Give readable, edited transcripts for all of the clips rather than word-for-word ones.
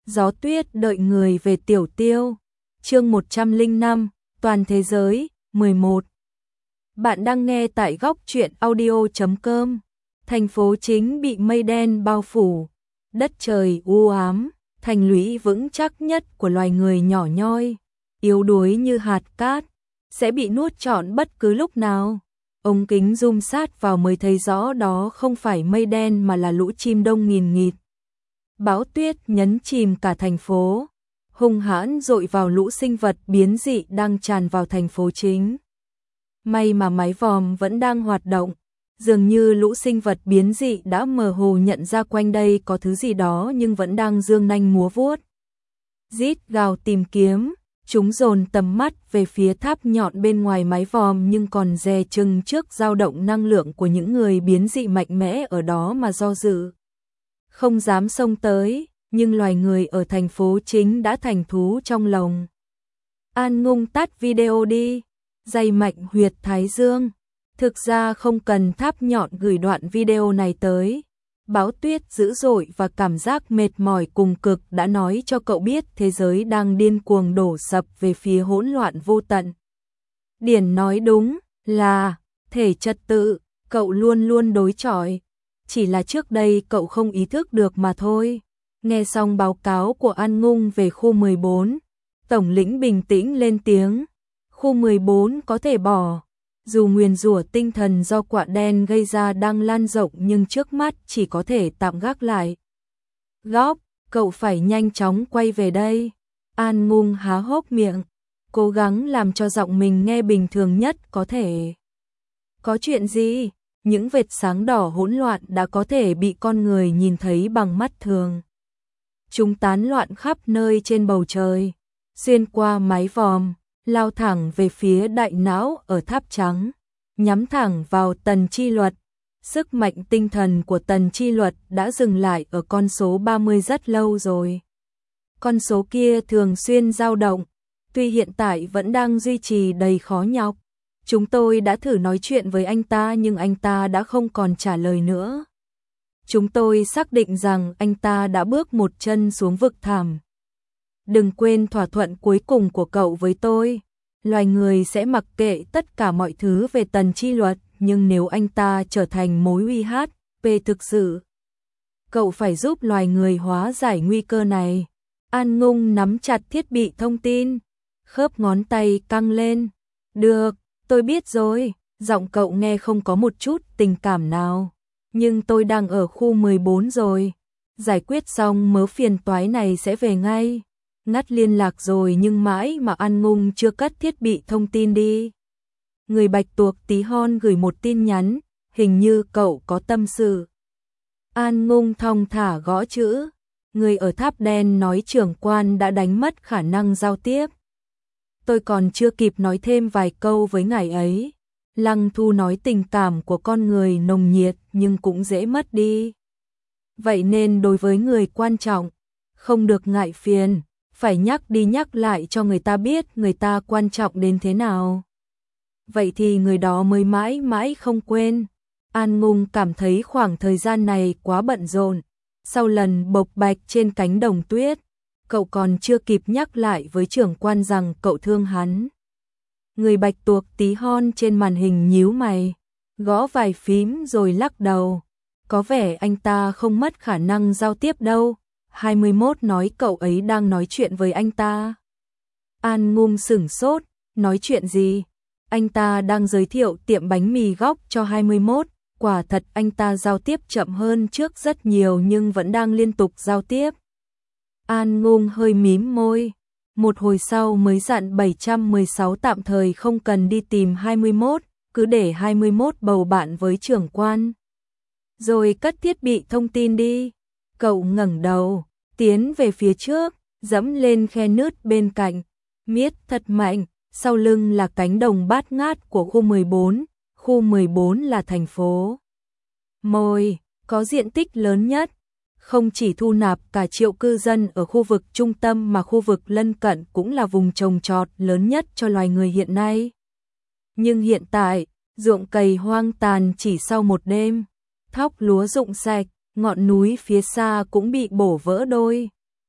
Gió tuyết đợi người về Tiểu Tiêu. Chương 105, toàn thế giới, 11. Bạn đang nghe tại góc truyện audio.com. Thành phố chính bị mây đen bao phủ, đất trời u ám, thành lũy vững chắc nhất của loài người nhỏ nhoi, yếu đuối như hạt cát, sẽ bị nuốt trọn bất cứ lúc nào. Ống kính zoom sát vào mới thấy rõ đó không phải mây đen mà là lũ chim đông nghìn nghịt. Bão tuyết nhấn chìm cả thành phố, hung hãn dội vào lũ sinh vật biến dị đang tràn vào thành phố chính. May mà mái vòm vẫn đang hoạt động, dường như lũ sinh vật biến dị đã mơ hồ nhận ra quanh đây có thứ gì đó nhưng vẫn đang giương nanh múa vuốt. Rít gào tìm kiếm, chúng dồn tầm mắt về phía tháp nhọn bên ngoài mái vòm nhưng còn dè chừng trước dao động năng lượng của những người biến dị mạnh mẽ ở đó mà do dự. Không dám xông tới, nhưng loài người ở thành phố chính đã thành thú trong lồng. An Ngung tắt video đi, day mạnh huyệt thái dương. Thực ra không cần tháp nhọn gửi đoạn video này tới. Bão tuyết dữ dội và cảm giác mệt mỏi cùng cực đã nói cho cậu biết thế giới đang điên cuồng đổ sập về phía hỗn loạn vô tận. Điển nói đúng là thể trật tự, cậu luôn luôn đối chọi. Chỉ là trước đây cậu không ý thức được mà thôi. Nghe xong báo cáo của An Ngung về khu 14, Tổng lĩnh bình tĩnh lên tiếng. Khu 14 có thể bỏ. Dù nguyền rủa tinh thần do quạ đen gây ra đang lan rộng nhưng trước mắt chỉ có thể tạm gác lại. Góp, cậu phải nhanh chóng quay về đây. An Ngung há hốc miệng, cố gắng làm cho giọng mình nghe bình thường nhất có thể. Có chuyện gì? Những vệt sáng đỏ hỗn loạn đã có thể bị con người nhìn thấy bằng mắt thường. Chúng tán loạn khắp nơi trên bầu trời, xuyên qua mái vòm, lao thẳng về phía đại não ở tháp trắng, nhắm thẳng vào Tần Chi Luật. Sức mạnh tinh thần của Tần Chi Luật đã dừng lại ở con số 30 rất lâu rồi. Con số kia thường xuyên dao động, tuy hiện tại vẫn đang duy trì đầy khó nhọc. Chúng tôi đã thử nói chuyện với anh ta nhưng anh ta đã không còn trả lời nữa. Chúng tôi xác định rằng anh ta đã bước một chân xuống vực thẳm. Đừng quên thỏa thuận cuối cùng của cậu với tôi. Loài người sẽ mặc kệ tất cả mọi thứ về Tần Chi Luật, nhưng nếu anh ta trở thành mối uy hiếp thực sự, cậu phải giúp loài người hóa giải nguy cơ này. An Ngung nắm chặt thiết bị thông tin, khớp ngón tay căng lên. Được, tôi biết rồi, giọng cậu nghe không có một chút tình cảm nào. Nhưng tôi đang ở khu 14 rồi. Giải quyết xong mớ phiền toái này sẽ về ngay. Ngắt liên lạc rồi nhưng mãi mà An Ngung chưa cất thiết bị thông tin đi. Người bạch tuộc tí hon gửi một tin nhắn, hình như cậu có tâm sự. An Ngung thong thả gõ chữ. Người ở tháp đen nói trưởng quan đã đánh mất khả năng giao tiếp. Tôi còn chưa kịp nói thêm vài câu với ngài ấy. Lăng Thu nói tình cảm của con người nồng nhiệt nhưng cũng dễ mất đi. Vậy nên đối với người quan trọng, không được ngại phiền, phải nhắc đi nhắc lại cho người ta biết người ta quan trọng đến thế nào. Vậy thì người đó mới mãi mãi không quên. An Ngung cảm thấy khoảng thời gian này quá bận rộn. Sau lần bộc bạch trên cánh đồng tuyết, cậu còn chưa kịp nhắc lại với trưởng quan rằng cậu thương hắn. Người bạch tuộc tí hon trên màn hình nhíu mày, gõ vài phím rồi lắc đầu. Có vẻ anh ta không mất khả năng giao tiếp đâu. 21 nói cậu ấy đang nói chuyện với anh ta. An Ngung sửng sốt, nói chuyện gì? Anh ta đang giới thiệu tiệm bánh mì góc cho 21. Quả thật anh ta giao tiếp chậm hơn trước rất nhiều nhưng vẫn đang liên tục giao tiếp. An Ngung hơi mím môi. Một hồi sau mới dặn 716 tạm thời không cần đi tìm 21, cứ để 21 bầu bạn với trưởng quan. Rồi cất thiết bị thông tin đi. Cậu ngẩng đầu, tiến về phía trước, dẫm lên khe nứt bên cạnh, miết thật mạnh, sau lưng là cánh đồng bát ngát của khu 14, khu 14 là thành phố Môi, có diện tích lớn nhất. Không chỉ thu nạp cả triệu cư dân ở khu vực trung tâm mà khu vực lân cận cũng là vùng trồng trọt lớn nhất cho loài người hiện nay. Nhưng hiện tại, ruộng cày hoang tàn chỉ sau một đêm, thóc lúa rụng sạch, ngọn núi phía xa cũng bị bổ vỡ đôi.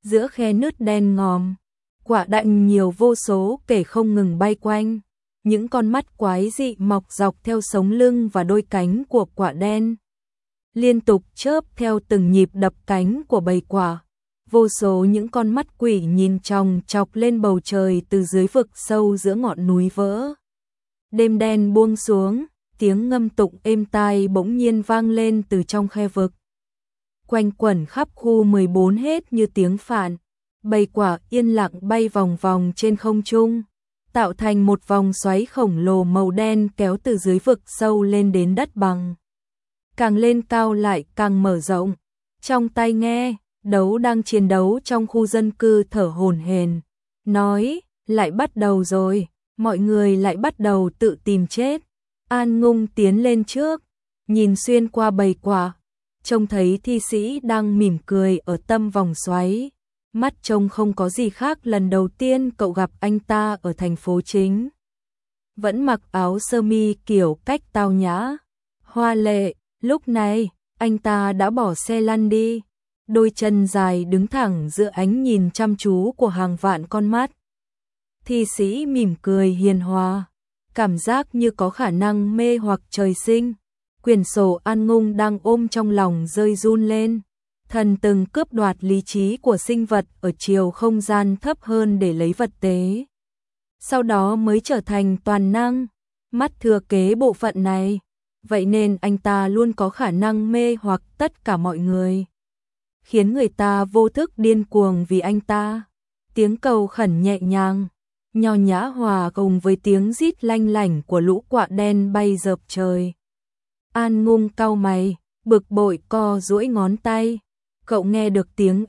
giữa khe nứt đen ngòm, quả đạn nhiều vô số kể không ngừng bay quanh, những con mắt quái dị mọc dọc theo sống lưng và đôi cánh của quả đen, liên tục chớp theo từng nhịp đập cánh của bầy quả. Vô số những con mắt quỷ nhìn chòng chọc lên bầu trời từ dưới vực sâu giữa ngọn núi vỡ. Đêm đen buông xuống, tiếng ngâm tụng êm tai bỗng nhiên vang lên từ trong khe vực. Quanh quẩn khắp khu 14 hết như tiếng phạn, bầy quả yên lặng bay vòng vòng trên không trung, tạo thành một vòng xoáy khổng lồ màu đen kéo từ dưới vực sâu lên đến đất bằng. Càng lên cao lại càng mở rộng, trong tai nghe, đấu đang chiến đấu trong khu dân cư thở hổn hển, nói, lại bắt đầu rồi, mọi người lại bắt đầu tự tìm chết. An Ngung tiến lên trước, nhìn xuyên qua bầy quả, trông thấy thi sĩ đang mỉm cười ở tâm vòng xoáy, mắt trông không có gì khác lần đầu tiên cậu gặp anh ta ở thành phố chính. Vẫn mặc áo sơ mi kiểu cách tao nhã, hoa lệ, lúc này, anh ta đã bỏ xe lăn đi, đôi chân dài đứng thẳng giữa ánh nhìn chăm chú của hàng vạn con mắt. Thi sĩ mỉm cười hiền hòa, cảm giác như có khả năng mê hoặc trời sinh. Quyển sổ An Ngung đang ôm trong lòng rơi run lên, thần từng cướp đoạt lý trí của sinh vật ở chiều không gian thấp hơn để lấy vật tế. Sau đó mới trở thành toàn năng, mắt thừa kế bộ phận này, vậy nên anh ta luôn có khả năng mê hoặc tất cả mọi người, khiến người ta vô thức điên cuồng vì anh ta. Tiếng cầu khẩn nhẹ nhàng, nho nhã hòa cùng với tiếng rít lanh lảnh của lũ quạ đen bay dợp trời. An Ngung cau mày, bực bội co duỗi ngón tay, cậu nghe được tiếng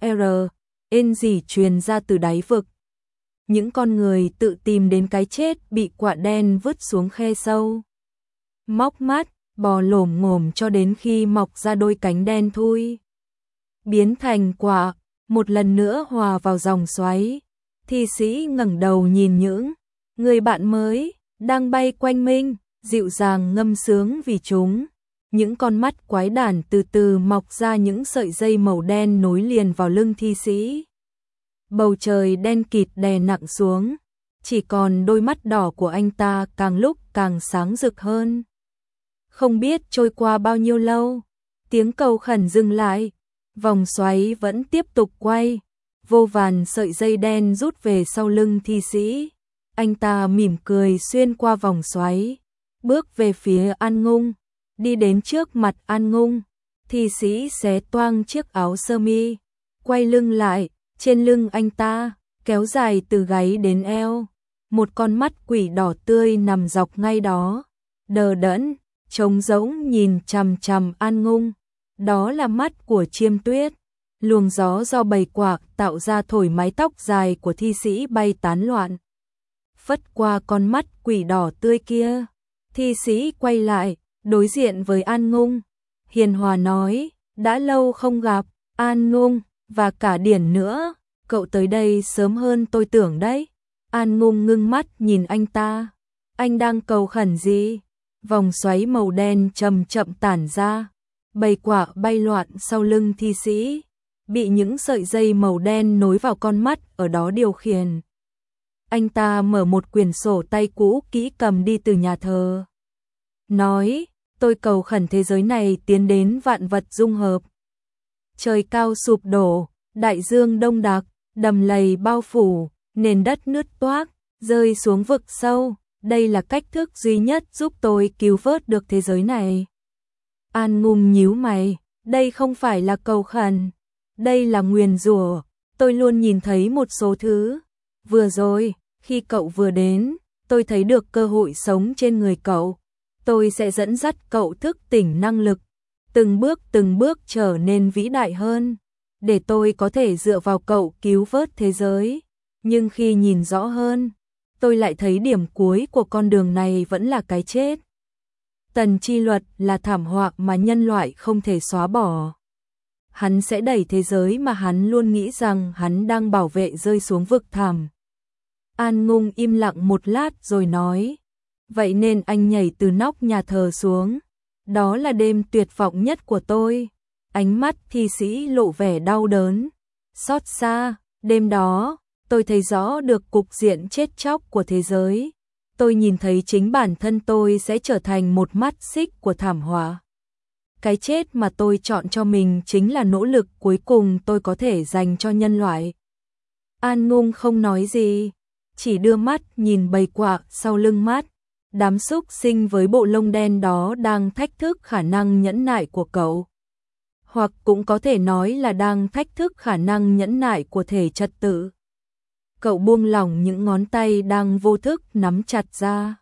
ên gì truyền ra từ đáy vực. Những con người tự tìm đến cái chết bị quạ đen vứt xuống khe sâu. Móc mắt, bò lổm ngổm cho đến khi mọc ra đôi cánh đen thui. Biến thành quạ, một lần nữa hòa vào dòng xoáy. Thi sĩ ngẩng đầu nhìn những người bạn mới đang bay quanh mình, dịu dàng ngâm sướng vì chúng. Những con mắt quái đản từ từ mọc ra những sợi dây màu đen nối liền vào lưng thi sĩ. Bầu trời đen kịt đè nặng xuống, chỉ còn đôi mắt đỏ của anh ta càng lúc càng sáng rực hơn. Không biết trôi qua bao nhiêu lâu, tiếng cầu khẩn dừng lại, vòng xoáy vẫn tiếp tục quay, vô vàn sợi dây đen rút về sau lưng thi sĩ. Anh ta mỉm cười xuyên qua vòng xoáy, bước về phía An Ngung, đi đến trước mặt An Ngung. Thi sĩ xé toang chiếc áo sơ mi, quay lưng lại, trên lưng anh ta, kéo dài từ gáy đến eo. Một con mắt quỷ đỏ tươi nằm dọc ngay đó, đờ đẫn, trống rỗng nhìn chằm chằm An Ngung. Đó là mắt của Chiêm Tuyết. Luồng gió do bầy quạ tạo ra thổi mái tóc dài của thi sĩ bay tán loạn, phất qua con mắt quỷ đỏ tươi kia. Thi sĩ quay lại, đối diện với An Ngung, hiền hòa nói, đã lâu không gặp, An Ngung, và cả Điển nữa, cậu tới đây sớm hơn tôi tưởng đấy. An Ngung ngưng mắt nhìn anh ta, anh đang cầu khẩn gì? Vòng xoáy màu đen chậm chậm tản ra, bầy quạ bay loạn sau lưng thi sĩ, bị những sợi dây màu đen nối vào con mắt ở đó điều khiển. Anh ta mở một quyển sổ tay cũ kỹ cầm đi từ nhà thờ, nói, tôi cầu khẩn thế giới này tiến đến vạn vật dung hợp. Trời cao sụp đổ, đại dương đông đặc, đầm lầy bao phủ, nền đất nứt toác, rơi xuống vực sâu. Đây là cách thức duy nhất giúp tôi cứu vớt được thế giới này. An Ngung nhíu mày, đây không phải là cầu khẩn, đây là nguyền rủa. Tôi luôn nhìn thấy một số thứ. Vừa rồi, khi cậu vừa đến, tôi thấy được cơ hội sống trên người cậu. Tôi sẽ dẫn dắt cậu thức tỉnh năng lực, từng bước trở nên vĩ đại hơn, để tôi có thể dựa vào cậu cứu vớt thế giới. Nhưng khi nhìn rõ hơn, tôi lại thấy điểm cuối của con đường này vẫn là cái chết. Tần chi luật là thảm họa mà nhân loại không thể xóa bỏ. Hắn sẽ đẩy thế giới mà hắn luôn nghĩ rằng hắn đang bảo vệ rơi xuống vực thẳm. An Ngung im lặng một lát rồi nói, vậy nên anh nhảy từ nóc nhà thờ xuống. Đó là đêm tuyệt vọng nhất của tôi. Ánh mắt thi sĩ lộ vẻ đau đớn, xót xa, Đêm đó, tôi thấy rõ được cục diện chết chóc của thế giới. Tôi nhìn thấy chính bản thân tôi sẽ trở thành một mắt xích của thảm họa. Cái chết mà tôi chọn cho mình chính là nỗ lực cuối cùng tôi có thể dành cho nhân loại. An Ngung không nói gì, chỉ đưa mắt nhìn bầy quạ sau lưng mắt. Đám súc sinh với bộ lông đen đó đang thách thức khả năng nhẫn nại của cậu. Hoặc cũng có thể nói là đang thách thức khả năng nhẫn nại của thể trật tự. Cậu buông lỏng những ngón tay đang vô thức nắm chặt ra.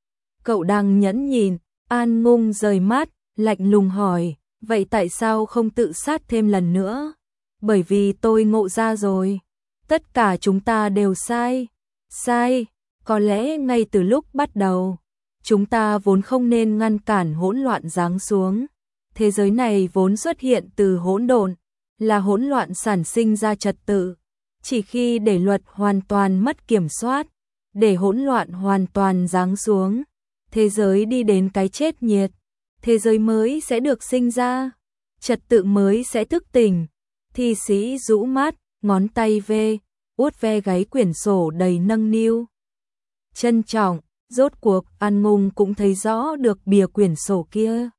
Cậu đang nhẫn nhìn, An Ngung rời mắt, lạnh lùng hỏi, vậy tại sao không tự sát thêm lần nữa? Bởi vì tôi ngộ ra rồi. Tất cả chúng ta đều sai. Sai, có lẽ ngay từ lúc bắt đầu, chúng ta vốn không nên ngăn cản hỗn loạn giáng xuống. Thế giới này vốn xuất hiện từ hỗn độn, là hỗn loạn sản sinh ra trật tự. Chỉ khi để luật hoàn toàn mất kiểm soát, để hỗn loạn hoàn toàn giáng xuống, thế giới đi đến cái chết nhiệt, thế giới mới sẽ được sinh ra, trật tự mới sẽ thức tỉnh. Thi sĩ rũ mắt, ngón tay vuốt ve gáy quyển sổ đầy nâng niu. Trân trọng, rốt cuộc An Ngung cũng thấy rõ được bìa quyển sổ kia.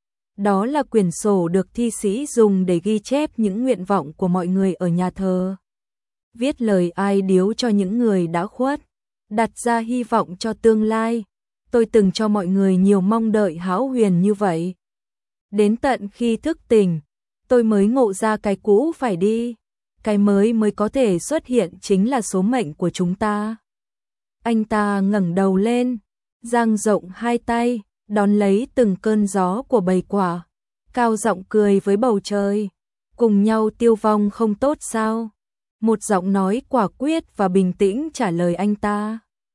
Đó là quyển sổ được thi sĩ dùng để ghi chép những nguyện vọng của mọi người ở nhà thờ. Viết lời ai điếu cho những người đã khuất, đặt ra hy vọng cho tương lai. Tôi từng cho mọi người nhiều mong đợi hão huyền như vậy. Đến tận khi thức tỉnh, tôi mới ngộ ra cái cũ phải đi, cái mới có thể xuất hiện chính là số mệnh của chúng ta. Anh ta ngẩng đầu lên, dang rộng hai tay, đón lấy từng cơn gió của bầy quạ, cao giọng cười với bầu trời. Cùng nhau tiêu vong không tốt sao? Một giọng nói quả quyết và bình tĩnh trả lời anh ta.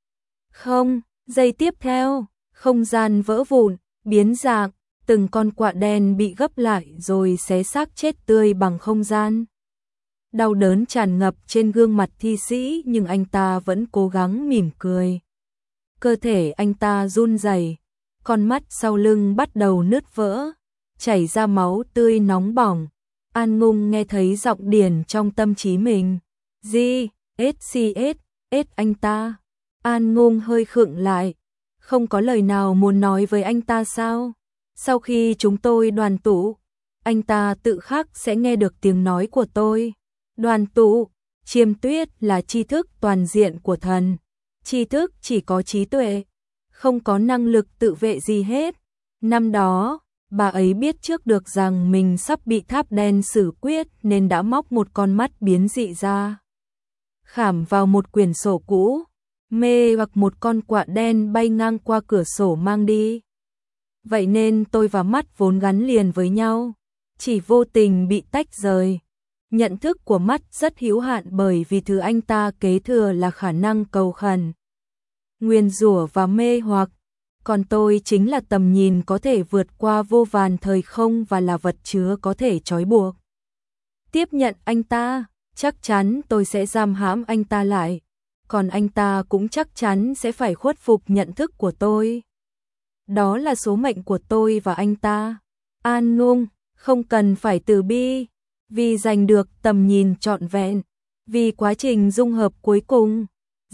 Không, giây tiếp theo, không gian vỡ vụn, biến dạng, từng con quạ đen bị gấp lại rồi xé xác chết tươi bằng không gian. Đau đớn tràn ngập trên gương mặt thi sĩ nhưng anh ta vẫn cố gắng mỉm cười. Cơ thể anh ta run rẩy, con mắt sau lưng bắt đầu nứt vỡ, chảy ra máu tươi nóng bỏng. An Ngung nghe thấy giọng điển trong tâm trí mình. S anh ta. An Ngung hơi khựng lại, không có lời nào muốn nói với anh ta sao? Sau khi chúng tôi đoàn tụ, anh ta tự khắc sẽ nghe được tiếng nói của tôi. Đoàn tụ, Chiêm Tuyết là tri thức toàn diện của thần. Tri thức chỉ có trí tuệ, không có năng lực tự vệ gì hết. Năm đó, bà ấy biết trước được rằng mình sắp bị tháp đen xử quyết nên đã móc một con mắt biến dị ra, khảm vào một quyển sổ cũ, mê hoặc một con quạ đen bay ngang qua cửa sổ mang đi. Vậy nên tôi và mắt vốn gắn liền với nhau, chỉ vô tình bị tách rời. Nhận thức của mắt rất hữu hạn bởi vì thứ anh ta kế thừa là khả năng cầu khẩn, nguyền rủa và mê hoặc. Còn tôi chính là tầm nhìn có thể vượt qua vô vàn thời không và là vật chứa có thể trói buộc. Tiếp nhận anh ta, chắc chắn tôi sẽ giam hãm anh ta lại, còn anh ta cũng chắc chắn sẽ phải khuất phục nhận thức của tôi. Đó là số mệnh của tôi và anh ta. An Ngung, không cần phải từ bi, vì giành được tầm nhìn trọn vẹn, vì quá trình dung hợp cuối cùng.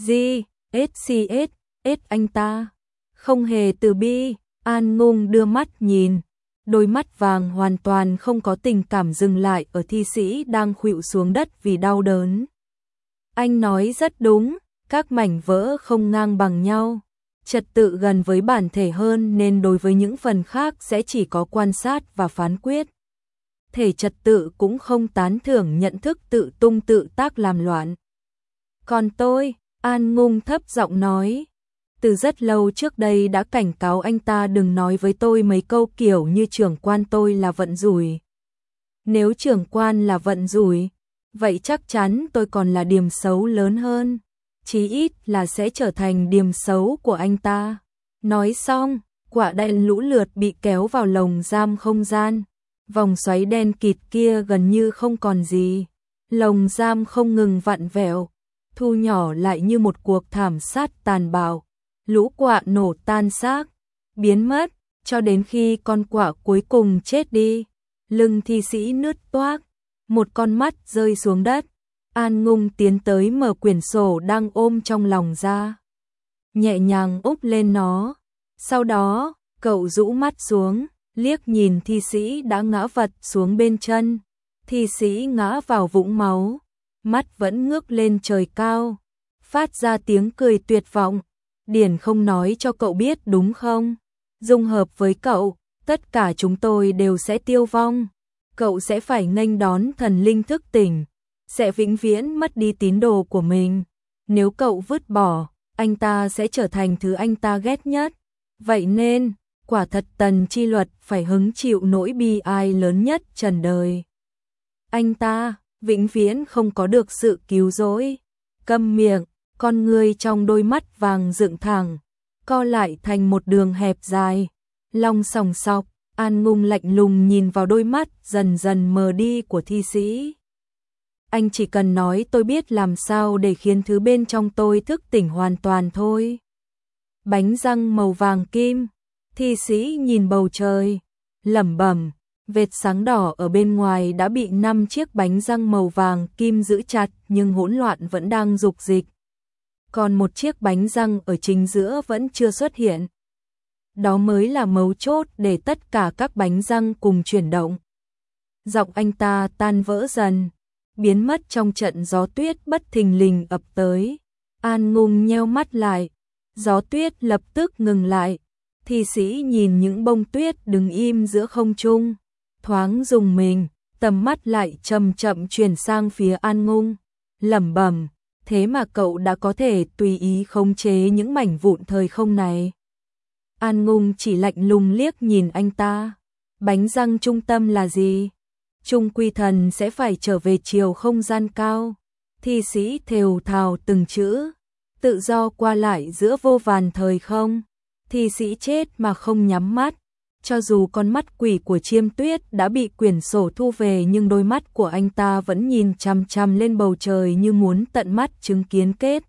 Anh ta không hề từ bi. An Ngung đưa mắt nhìn, đôi mắt vàng hoàn toàn không có tình cảm dừng lại ở thi sĩ đang khuỵu xuống đất vì đau đớn. Anh nói rất đúng, các mảnh vỡ không ngang bằng nhau, trật tự gần với bản thể hơn nên đối với những phần khác sẽ chỉ có quan sát và phán quyết. Thể trật tự cũng không tán thưởng nhận thức tự tung tự tác làm loạn. Còn tôi, An Ngung thấp giọng nói, từ rất lâu trước đây đã cảnh cáo anh ta đừng nói với tôi mấy câu kiểu như trưởng quan tôi là vận rủi. Nếu trưởng quan là vận rủi, vậy chắc chắn tôi còn là điểm xấu lớn hơn, chí ít là sẽ trở thành điểm xấu của anh ta. Nói xong, quạ đen lũ lượt bị kéo vào lồng giam không gian. Vòng xoáy đen kịt kia gần như không còn gì. Lồng giam không ngừng vặn vẹo, thu nhỏ lại như một cuộc thảm sát tàn bạo. Lũ quạ nổ tan xác, biến mất, cho đến khi con quạ cuối cùng chết đi. Lưng thi sĩ nứt toác, một con mắt rơi xuống đất, An Ngung tiến tới mở quyển sổ đang ôm trong lòng ra, nhẹ nhàng úp lên nó. Sau đó, cậu rũ mắt xuống, liếc nhìn thi sĩ đã ngã vật xuống bên chân. Thi sĩ ngã vào vũng máu, mắt vẫn ngước lên trời cao, phát ra tiếng cười tuyệt vọng. Điển không nói cho cậu biết đúng không? Dung hợp với cậu, tất cả chúng tôi đều sẽ tiêu vong. Cậu sẽ phải nghênh đón thần linh thức tỉnh, sẽ vĩnh viễn mất đi tín đồ của mình. Nếu cậu vứt bỏ, anh ta sẽ trở thành thứ anh ta ghét nhất. Vậy nên, quả thật Tần Chi Luật phải hứng chịu nỗi bi ai lớn nhất trần đời. Anh ta, vĩnh viễn không có được sự cứu rỗi. Câm miệng, con ngươi trong đôi mắt vàng dựng thẳng, co lại thành một đường hẹp dài. Long sòng sọc, An Ngung lạnh lùng nhìn vào đôi mắt dần dần mờ đi của thi sĩ. Anh chỉ cần nói tôi biết làm sao để khiến thứ bên trong tôi thức tỉnh hoàn toàn thôi. Bánh răng màu vàng kim, thi sĩ nhìn bầu trời, lẩm bẩm, vệt sáng đỏ ở bên ngoài đã bị 5 chiếc bánh răng màu vàng kim giữ chặt nhưng hỗn loạn vẫn đang dục dịch. Còn một chiếc bánh răng ở chính giữa vẫn chưa xuất hiện. Đó mới là mấu chốt để tất cả các bánh răng cùng chuyển động. Giọng anh ta tan vỡ dần, biến mất trong trận gió tuyết bất thình lình ập tới. An Ngung nheo mắt lại, gió tuyết lập tức ngừng lại. Thi sĩ nhìn những bông tuyết đứng im giữa không trung, thoáng rùng mình, tầm mắt lại chậm chậm chuyển sang phía An Ngung, lẩm bẩm, thế mà cậu đã có thể tùy ý khống chế những mảnh vụn thời không này. An Ngung chỉ lạnh lùng liếc nhìn anh ta. Bánh răng trung tâm là gì? Trung quy thần sẽ phải trở về chiều không gian cao. Thi sĩ thều thào từng chữ, tự do qua lại giữa vô vàn thời không. Thi sĩ chết mà không nhắm mắt. Cho dù con mắt quỷ của Chiêm Tuyết đã bị quyển sổ thu về nhưng đôi mắt của anh ta vẫn nhìn chằm chằm lên bầu trời như muốn tận mắt chứng kiến kết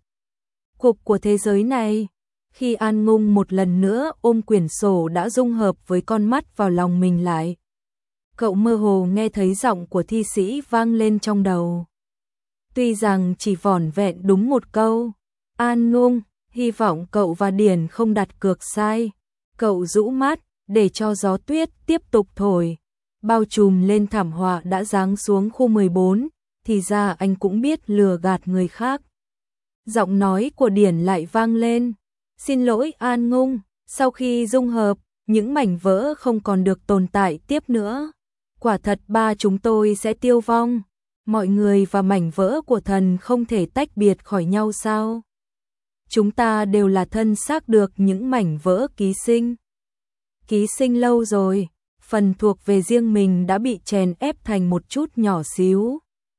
cục của thế giới này. Khi An Ngung một lần nữa ôm quyển sổ đã dung hợp với con mắt vào lòng mình lại. Cậu mơ hồ nghe thấy giọng của thi sĩ vang lên trong đầu. Tuy rằng chỉ vỏn vẹn đúng một câu, An Ngung, hy vọng cậu và Điển không đặt cược sai. Cậu rũ mắt, để cho gió tuyết tiếp tục thổi, bao trùm lên thảm họa đã giáng xuống khu 14, thì ra anh cũng biết lừa gạt người khác. Giọng nói của Điển lại vang lên. Xin lỗi An Ngung, sau khi dung hợp, những mảnh vỡ không còn được tồn tại tiếp nữa. Quả thật ba chúng tôi sẽ tiêu vong. Mọi người và mảnh vỡ của thần không thể tách biệt khỏi nhau sao? Chúng ta đều là thân xác được những mảnh vỡ ký sinh. Ký sinh lâu rồi, phần thuộc về riêng mình đã bị chèn ép thành một chút nhỏ xíu.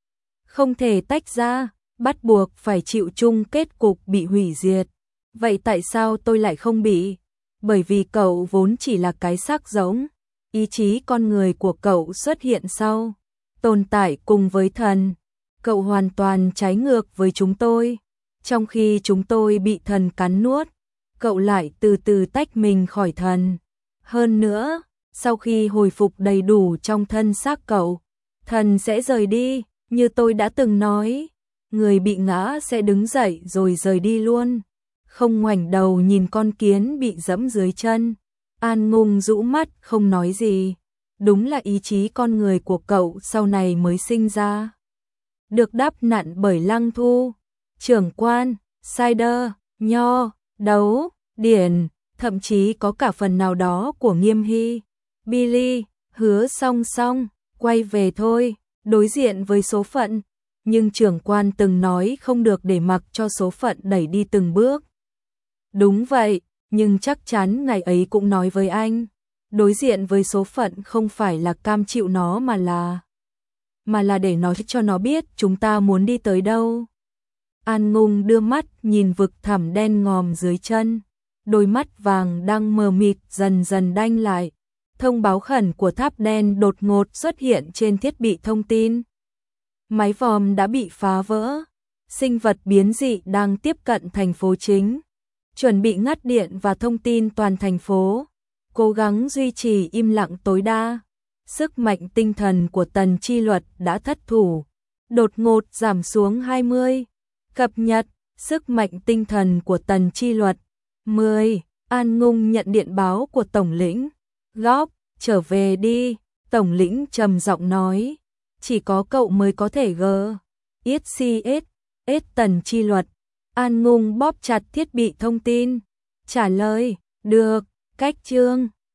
Không thể tách ra, bắt buộc phải chịu chung kết cục bị hủy diệt. Vậy tại sao tôi lại không bị? Bởi vì cậu vốn chỉ là cái xác giống. Ý chí con người của cậu xuất hiện sau, tồn tại cùng với thần. Cậu hoàn toàn trái ngược với chúng tôi. Trong khi chúng tôi bị thần cắn nuốt, cậu lại từ từ tách mình khỏi thần. Hơn nữa, sau khi hồi phục đầy đủ trong thân xác cậu, thần sẽ rời đi, như tôi đã từng nói. Người bị ngã sẽ đứng dậy rồi rời đi luôn. Không ngoảnh đầu nhìn con kiến bị dẫm dưới chân. An Ngung rũ mắt không nói gì. Đúng là ý chí con người của cậu sau này mới sinh ra. Được đắp nặn bởi Lăng Thu, Trưởng Quan, Cider, Nho, Đấu, Điển, thậm chí có cả phần nào đó của Nghiêm Hy. Billy, Hứa song song, quay về thôi, đối diện với số phận. Nhưng Trưởng Quan từng nói không được để mặc cho số phận đẩy đi từng bước. Đúng vậy, nhưng chắc chắn ngày ấy cũng nói với anh, đối diện với số phận không phải là cam chịu nó mà là để nói cho nó biết chúng ta muốn đi tới đâu. An Ngung đưa mắt nhìn vực thẳm đen ngòm dưới chân, đôi mắt vàng đang mờ mịt dần dần đanh lại. Thông báo khẩn của tháp đen đột ngột xuất hiện trên thiết bị thông tin. Máy vòm đã bị phá vỡ, sinh vật biến dị đang tiếp cận thành phố chính, chuẩn bị ngắt điện và thông tin toàn thành phố, cố gắng duy trì im lặng tối đa. Sức mạnh tinh thần của Tần Chi Luật đã thất thủ, đột ngột giảm xuống 20. Cập nhật, sức mạnh tinh thần của Tần Chi Luật. 10. An Ngung nhận điện báo của Tổng lĩnh. Góp, trở về đi, Tổng lĩnh trầm giọng nói. Chỉ có cậu mới có thể SCS Tần Chi Luật. An Ngung bóp chặt thiết bị thông tin. Trả lời, được, cách chương.